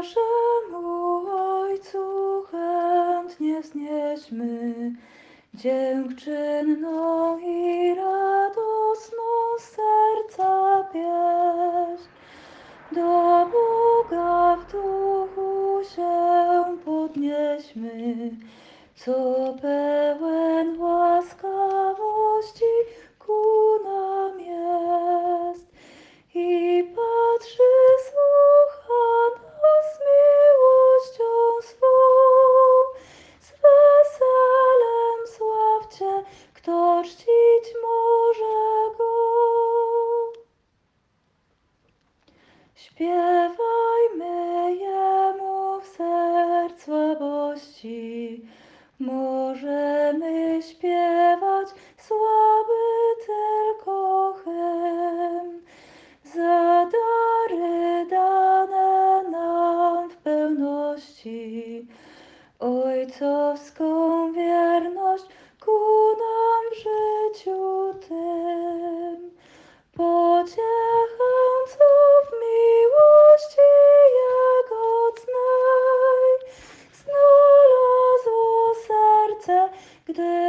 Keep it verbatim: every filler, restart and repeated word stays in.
naszemu Ojcu chętnie wznieśmy dziękczynną i radosną z serca pieśń. Do Boga w duchu się podnieśmy, co pełen łaskawości ku nam jest i patrzy, słucha nas miłością swą. Z weselem sławcie, kto czcić może Go. Śpiewajmy Jemu w serc słabości, możemy śpiewać słaby tylko hymn. Za dary dane nam w pełności, ojcowską wierność ku nam w życiu tym. Pociechę, co w miłości Jego cnej znalazło serce, gdy